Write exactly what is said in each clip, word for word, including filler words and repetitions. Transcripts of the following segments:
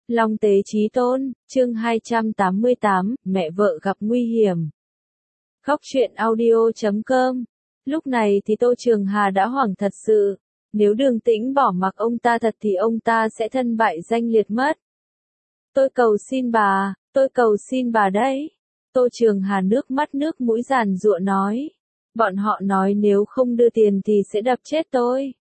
Long Tế Chí Tôn, chương hai trăm tám mươi tám, mẹ vợ gặp nguy hiểm. Khóc chuyện audio chấm com. Lúc này thì Tô Trường Hà đã hoảng thật sự. Nếu Đường Tĩnh bỏ mặc ông ta thật thì ông ta sẽ thân bại danh liệt mất. Tôi cầu xin bà, tôi cầu xin bà đấy. Tô Trường Hà nước mắt nước mũi giàn giụa nói. Bọn họ nói nếu không đưa tiền thì sẽ đập chết tôi.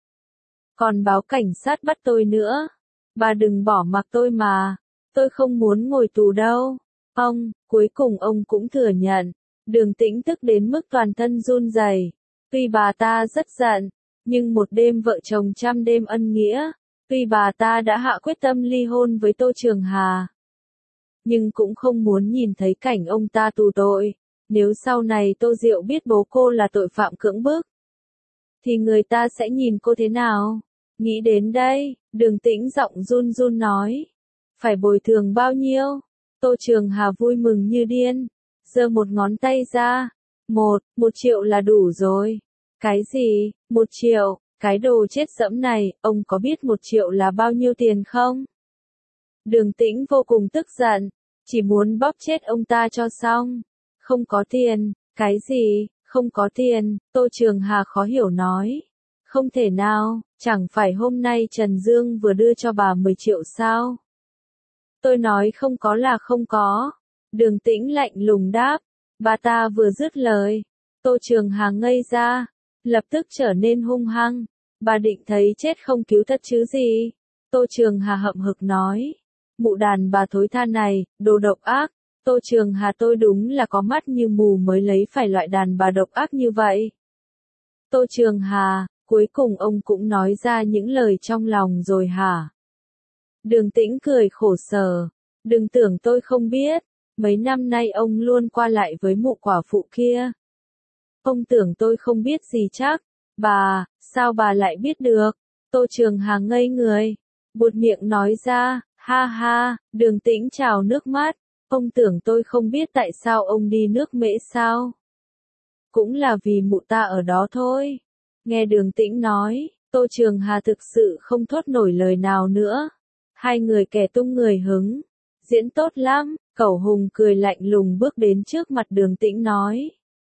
Còn báo cảnh sát bắt tôi nữa. Bà đừng bỏ mặc tôi mà. Tôi không muốn ngồi tù đâu. Ông, cuối cùng ông cũng thừa nhận. Đường Tĩnh tức đến mức toàn thân run rẩy. Tuy bà ta rất giận, nhưng một đêm vợ chồng trăm đêm ân nghĩa. Tuy bà ta đã hạ quyết tâm ly hôn với Tô Trường Hà, nhưng cũng không muốn nhìn thấy cảnh ông ta tù tội. Nếu sau này Tô Diệu biết bố cô là tội phạm cưỡng bức, thì người ta sẽ nhìn cô thế nào? Nghĩ đến đây, Đường Tĩnh giọng run run nói. Phải bồi thường bao nhiêu? Tô Trường Hà vui mừng như điên. Giơ một ngón tay ra. Một, một triệu là đủ rồi. Cái gì? Một triệu? Cái đồ chết dẫm này, ông có biết một triệu là bao nhiêu tiền không? Đường Tĩnh vô cùng tức giận. Chỉ muốn bóp chết ông ta cho xong. Không có tiền. Cái gì? Không có tiền? Tô Trường Hà khó hiểu nói. Không thể nào, chẳng phải hôm nay Trần Dương vừa đưa cho bà mười triệu sao? Tôi nói không có là không có. Đường Tĩnh lạnh lùng đáp. Bà ta vừa dứt lời. Tô Trường Hà ngây ra. Lập tức trở nên hung hăng. Bà định thấy chết không cứu thật chứ gì? Tô Trường Hà hậm hực nói. Mụ đàn bà thối tha này, đồ độc ác. Tô Trường Hà tôi đúng là có mắt như mù mới lấy phải loại đàn bà độc ác như vậy. Tô Trường Hà, cuối cùng ông cũng nói ra những lời trong lòng rồi hả? Đường Tĩnh cười khổ sở. Đừng tưởng tôi không biết. Mấy năm nay ông luôn qua lại với mụ quả phụ kia. Ông tưởng tôi không biết gì chắc. Bà, sao bà lại biết được? Tô Trường Hà ngây người. Buột miệng nói ra, ha ha, Đường Tĩnh trào nước mắt. Ông tưởng tôi không biết tại sao ông đi nước Mễ sao? Cũng là vì mụ ta ở đó thôi. Nghe Đường Tĩnh nói, Tô Trường Hà thực sự không thốt nổi lời nào nữa. Hai người kẻ tung người hứng. Diễn tốt lắm, Cẩu Hùng cười lạnh lùng bước đến trước mặt Đường Tĩnh nói.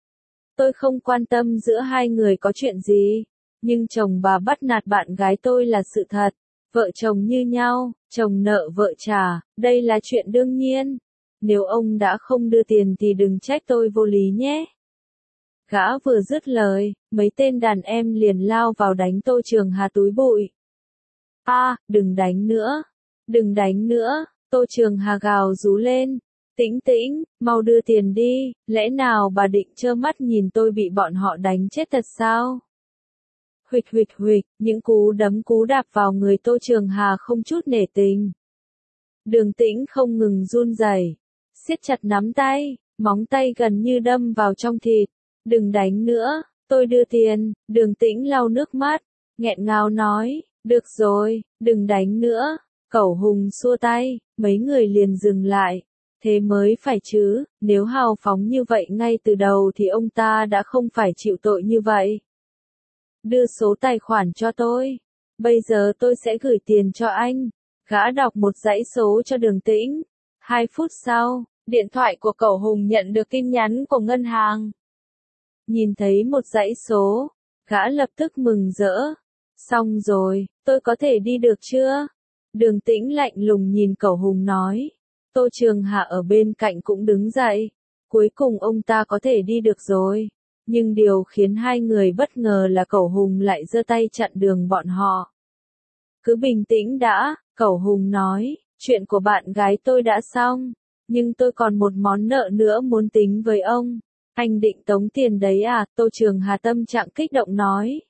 Tôi không quan tâm giữa hai người có chuyện gì, nhưng chồng bà bắt nạt bạn gái tôi là sự thật. Vợ chồng như nhau, chồng nợ vợ trả, đây là chuyện đương nhiên. Nếu ông đã không đưa tiền thì đừng trách tôi vô lý nhé. Gã vừa dứt lời, mấy tên đàn em liền lao vào đánh Tô Trường Hà túi bụi. A, à, đừng đánh nữa, đừng đánh nữa, Tô Trường Hà gào rú lên. Tĩnh Tĩnh, mau đưa tiền đi, lẽ nào bà định trơ mắt nhìn tôi bị bọn họ đánh chết thật sao? Huỵch huỵch huỵch, những cú đấm cú đạp vào người Tô Trường Hà không chút nể tình. Đường Tĩnh không ngừng run rẩy, siết chặt nắm tay, móng tay gần như đâm vào trong thịt. Đừng đánh nữa, tôi đưa tiền. Đường Tĩnh lau nước mắt, nghẹn ngào nói, được rồi, đừng đánh nữa. Cẩu Hùng xua tay, mấy người liền dừng lại. Thế mới phải chứ, nếu hào phóng như vậy ngay từ đầu thì ông ta đã không phải chịu tội như vậy. Đưa số tài khoản cho tôi. Bây giờ tôi sẽ gửi tiền cho anh. Gã đọc một dãy số cho Đường Tĩnh. Hai phút sau, điện thoại của Cẩu Hùng nhận được tin nhắn của ngân hàng. Nhìn thấy một dãy số, gã lập tức mừng rỡ. Xong rồi, tôi có thể đi được chưa? Đường Tĩnh lạnh lùng nhìn Cẩu Hùng nói. Tô Trường Hà ở bên cạnh cũng đứng dậy. Cuối cùng ông ta có thể đi được rồi. Nhưng điều khiến hai người bất ngờ là Cẩu Hùng lại giơ tay chặn đường bọn họ. Cứ bình tĩnh đã, Cẩu Hùng nói, chuyện của bạn gái tôi đã xong. Nhưng tôi còn một món nợ nữa muốn tính với ông. Anh định tống tiền đấy à? Tô Trường Hà tâm trạng kích động nói.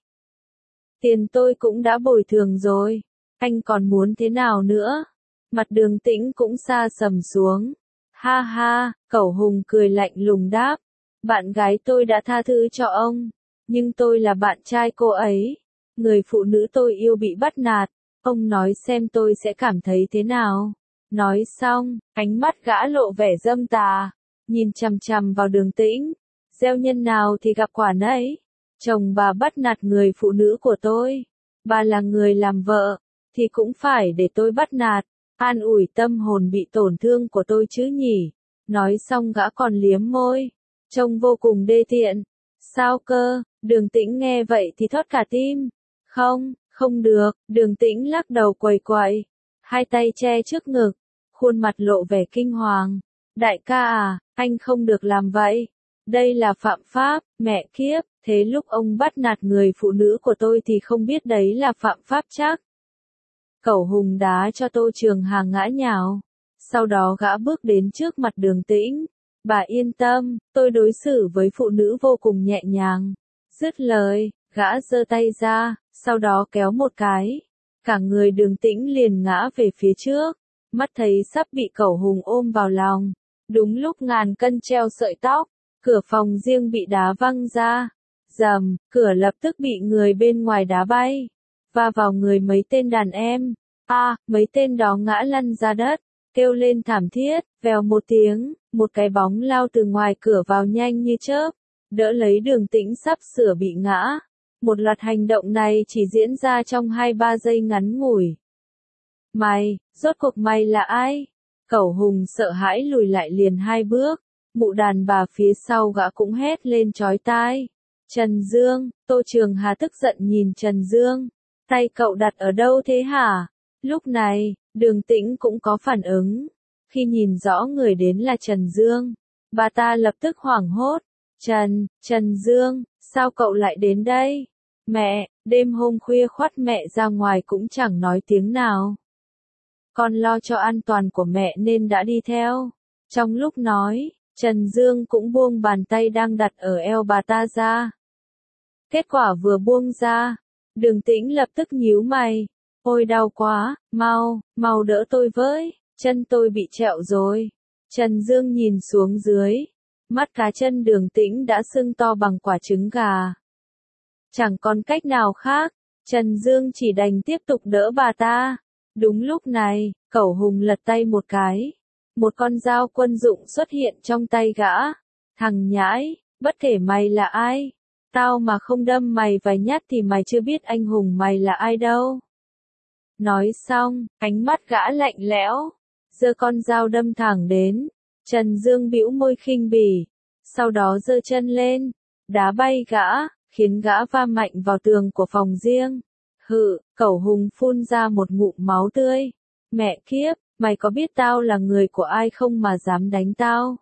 Tiền tôi cũng đã bồi thường rồi. Anh còn muốn thế nào nữa? Mặt Đường Tĩnh cũng xa sầm xuống. Ha ha, Cẩu Hùng cười lạnh lùng đáp. Bạn gái tôi đã tha thứ cho ông. Nhưng tôi là bạn trai cô ấy. Người phụ nữ tôi yêu bị bắt nạt. Ông nói xem tôi sẽ cảm thấy thế nào? Nói xong, ánh mắt gã lộ vẻ dâm tà. Nhìn chằm chằm vào Đường Tĩnh. Gieo nhân nào thì gặp quả nấy. Chồng bà bắt nạt người phụ nữ của tôi. Bà là người làm vợ, thì cũng phải để tôi bắt nạt. an ủi tâm hồn bị tổn thương của tôi chứ nhỉ. Nói xong gã còn liếm môi, trông vô cùng đê tiện. Sao cơ? Đường Tĩnh nghe vậy thì thót cả tim. Không, không được, Đường Tĩnh lắc đầu quầy quậy, hai tay che trước ngực, khuôn mặt lộ vẻ kinh hoàng. Đại ca à, anh không được làm vậy. Đây là phạm pháp, mẹ kiếp, thế lúc ông bắt nạt người phụ nữ của tôi thì không biết đấy là phạm pháp chắc. Cẩu Hùng đá cho Tô Trường Hà ngã nhào. Sau đó gã bước đến trước mặt Đường Tĩnh. Bà yên tâm, tôi đối xử với phụ nữ vô cùng nhẹ nhàng. Dứt lời, gã giơ tay ra, sau đó kéo một cái. Cả người Đường Tĩnh liền ngã về phía trước. Mắt thấy sắp bị Cẩu Hùng ôm vào lòng. Đúng lúc ngàn cân treo sợi tóc, cửa phòng riêng bị đá văng ra. Rầm, cửa lập tức bị người bên ngoài đá bay. Va vào người mấy tên đàn em. A, à, mấy tên đó ngã lăn ra đất, kêu lên thảm thiết, vèo một tiếng, một cái bóng lao từ ngoài cửa vào nhanh như chớp, đỡ lấy Đường Tĩnh sắp sửa bị ngã. Một loạt hành động này chỉ diễn ra trong hai ba giây ngắn ngủi. Mày, rốt cuộc mày là ai? Cẩu Hùng sợ hãi lùi lại liền hai bước, mụ đàn bà phía sau gã cũng hét lên chói tai. Trần Dương, Tô Trường Hà tức giận nhìn Trần Dương. Tay cậu đặt ở đâu thế hả? Lúc này, Đường Tĩnh cũng có phản ứng. Khi nhìn rõ người đến là Trần Dương, bà ta lập tức hoảng hốt. Trần, Trần Dương, sao cậu lại đến đây? Mẹ, đêm hôm khuya khoắt mẹ ra ngoài cũng chẳng nói tiếng nào. Con lo cho an toàn của mẹ nên đã đi theo. Trong lúc nói, Trần Dương cũng buông bàn tay đang đặt ở eo bà ta ra. Kết quả vừa buông ra, Đường Tĩnh lập tức nhíu mày. Ôi đau quá, mau, mau đỡ tôi với, chân tôi bị trẹo rồi. Trần Dương nhìn xuống dưới, mắt cá chân Đường Tĩnh đã sưng to bằng quả trứng gà. Chẳng còn cách nào khác, Trần Dương chỉ đành tiếp tục đỡ bà ta. Đúng lúc này, Cẩu Hùng lật tay một cái. Một con dao quân dụng xuất hiện trong tay gã. Thằng nhãi, bất kể mày là ai, tao mà không đâm mày vài nhát thì mày chưa biết anh hùng mày là ai đâu. Nói xong, ánh mắt gã lạnh lẽo, giơ con dao đâm thẳng đến. Trần Dương bĩu môi khinh bỉ, sau đó giơ chân lên, đá bay gã, khiến gã va mạnh vào tường của phòng riêng. Hự, Cẩu Hùng phun ra một ngụm máu tươi. Mẹ kiếp, mày có biết tao là người của ai không mà dám đánh tao?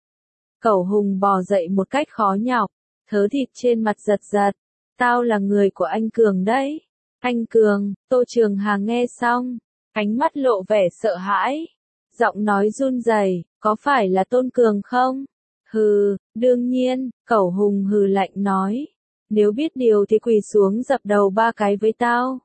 Cẩu Hùng bò dậy một cách khó nhọc, thớ thịt trên mặt giật giật. Tao là người của anh Cường đấy. Anh Cường, Tô Trường Hà nghe xong, ánh mắt lộ vẻ sợ hãi. Giọng nói run rẩy, có phải là Tôn Cường không? Hừ, đương nhiên, Cẩu Hùng hừ lạnh nói. Nếu biết điều thì quỳ xuống dập đầu ba cái với tao.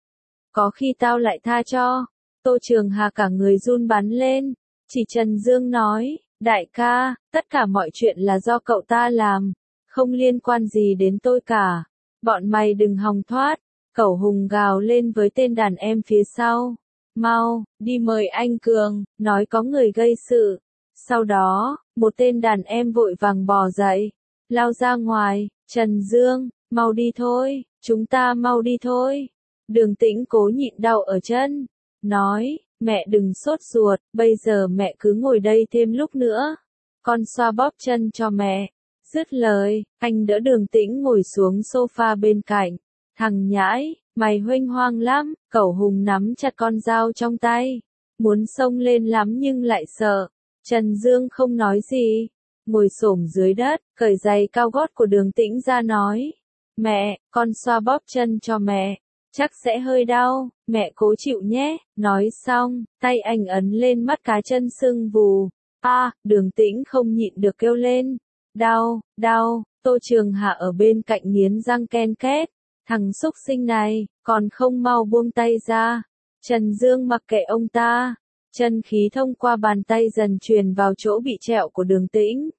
Có khi tao lại tha cho. Tô Trường Hà cả người run bắn lên. Chỉ Trần Dương nói, đại ca, tất cả mọi chuyện là do cậu ta làm, không liên quan gì đến tôi cả. Bọn mày đừng hòng thoát. Cẩu Hùng gào lên với tên đàn em phía sau. Mau, đi mời anh Cường, nói có người gây sự. Sau đó, một tên đàn em vội vàng bò dậy, lao ra ngoài. Trần Dương, mau đi thôi, chúng ta mau đi thôi. Đường Tĩnh cố nhịn đau ở chân, nói, mẹ đừng sốt ruột, bây giờ mẹ cứ ngồi đây thêm lúc nữa. Con xoa bóp chân cho mẹ. Dứt lời, anh đỡ Đường Tĩnh ngồi xuống sofa bên cạnh. Thằng nhãi, mày huênh hoang lắm. Cẩu Hùng nắm chặt con dao trong tay, muốn xông lên lắm nhưng lại sợ. Trần Dương không nói gì, ngồi xổm dưới đất, cởi giày cao gót của Đường Tĩnh ra nói. Mẹ, con xoa bóp chân cho mẹ. Chắc sẽ hơi đau, mẹ cố chịu nhé. Nói xong, tay anh ấn lên mắt cá chân sưng vù. A, à, Đường Tĩnh không nhịn được kêu lên. Đau, đau. Tô Trường Hạ ở bên cạnh nghiến răng ken két. Thằng xúc sinh này, còn không mau buông tay ra. Trần Dương mặc kệ ông ta. Chân khí thông qua bàn tay dần truyền vào chỗ bị trẹo của Đường Tĩnh.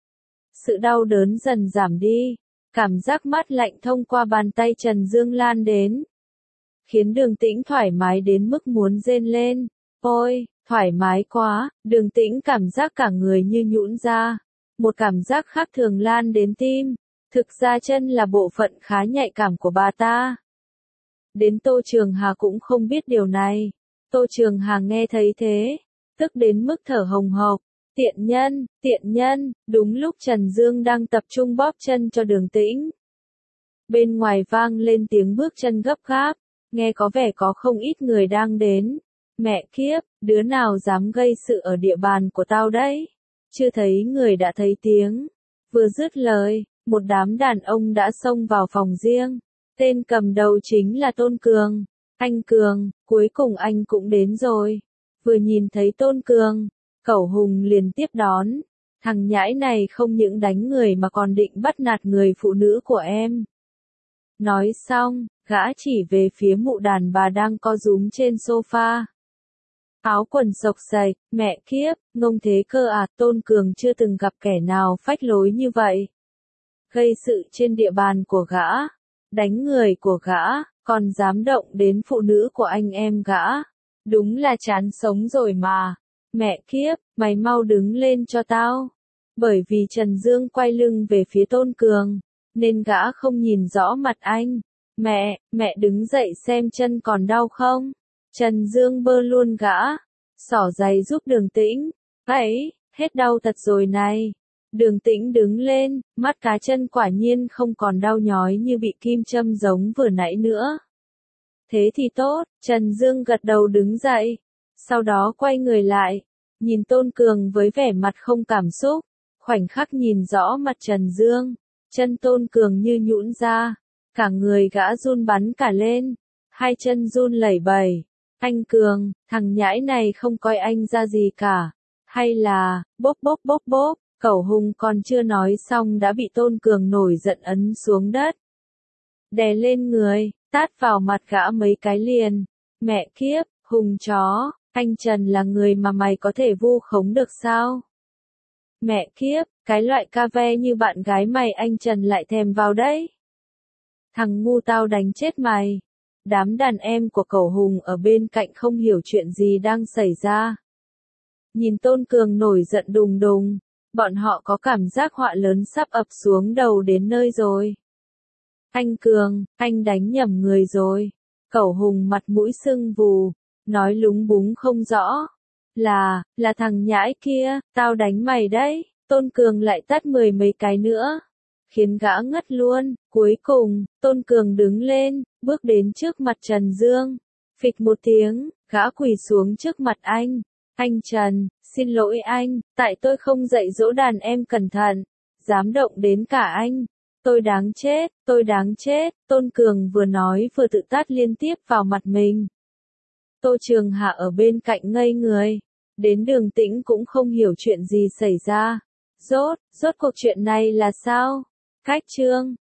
Sự đau đớn dần giảm đi. Cảm giác mát lạnh thông qua bàn tay Trần Dương lan đến, khiến Đường Tĩnh thoải mái đến mức muốn rên lên. Ôi, thoải mái quá. Đường Tĩnh cảm giác cả người như nhũn ra. Một cảm giác khác thường lan đến tim. Thực ra chân là bộ phận khá nhạy cảm của bà ta. Đến Tô Trường Hà cũng không biết điều này. Tô Trường Hà nghe thấy thế, tức đến mức thở hồng hộc. Tiện nhân, tiện nhân, đúng lúc Trần Dương đang tập trung bóp chân cho Đường Tĩnh. Bên ngoài vang lên tiếng bước chân gấp gáp, nghe có vẻ có không ít người đang đến. Mẹ kiếp, đứa nào dám gây sự ở địa bàn của tao đấy? Chưa thấy người đã thấy tiếng. Vừa dứt lời, một đám đàn ông đã xông vào phòng riêng. Tên cầm đầu chính là Tôn Cường. Anh Cường, cuối cùng anh cũng đến rồi. Vừa nhìn thấy Tôn Cường, Cẩu Hùng liền tiếp đón. Thằng nhãi này không những đánh người mà còn định bắt nạt người phụ nữ của em. Nói xong, gã chỉ về phía mụ đàn bà đang co rúm trên sofa. Áo quần xộc xạch, mẹ kiếp, ngông thế cơ à, Tôn Cường chưa từng gặp kẻ nào phách lối như vậy. Gây sự trên địa bàn của gã, đánh người của gã, còn dám động đến phụ nữ của anh em gã. Đúng là chán sống rồi mà. Mẹ kiếp, mày mau đứng lên cho tao. Bởi vì Trần Dương quay lưng về phía Tôn Cường, nên gã không nhìn rõ mặt anh. Mẹ, mẹ đứng dậy xem chân còn đau không? Trần Dương bơ luôn gã. Xỏ giày giúp Đường Tĩnh. Ấy, hết đau thật rồi này. Đường Tĩnh đứng lên, mắt cá chân quả nhiên không còn đau nhói như bị kim châm giống vừa nãy nữa. Thế thì tốt, Trần Dương gật đầu đứng dậy. Sau đó quay người lại, nhìn Tôn Cường với vẻ mặt không cảm xúc. Khoảnh khắc nhìn rõ mặt Trần Dương, chân Tôn Cường như nhũn ra, cả người gã run bắn cả lên, hai chân run lẩy bẩy. Anh Cường, thằng nhãi này không coi anh ra gì cả, hay là, bốp bốp bốp bốp, Cẩu Hùng còn chưa nói xong đã bị Tôn Cường nổi giận ấn xuống đất. Đè lên người, tát vào mặt gã mấy cái liền. Mẹ kiếp, Hùng chó, anh Trần là người mà mày có thể vu khống được sao? Mẹ kiếp, cái loại ca ve như bạn gái mày anh Trần lại thèm vào đấy. Thằng ngu tao đánh chết mày. Đám đàn em của Cẩu Hùng ở bên cạnh không hiểu chuyện gì đang xảy ra. Nhìn Tôn Cường nổi giận đùng đùng, bọn họ có cảm giác họa lớn sắp ập xuống đầu đến nơi rồi. Anh Cường, anh đánh nhầm người rồi. Cẩu Hùng mặt mũi sưng vù, nói lúng búng không rõ. Là, là thằng nhãi kia, tao đánh mày đấy. Tôn Cường lại tát mười mấy cái nữa, khiến gã ngất luôn. Cuối cùng, Tôn Cường đứng lên, bước đến trước mặt Trần Dương. Phịch một tiếng, gã quỳ xuống trước mặt anh. Anh Trần, xin lỗi anh, tại tôi không dạy dỗ đàn em cẩn thận, dám động đến cả anh. Tôi đáng chết, tôi đáng chết. Tôn Cường vừa nói vừa tự tát liên tiếp vào mặt mình. Tô Trường Hà ở bên cạnh ngây người. Đến Đường Tĩnh cũng không hiểu chuyện gì xảy ra. Rốt, rốt cuộc chuyện này là sao? Cách chương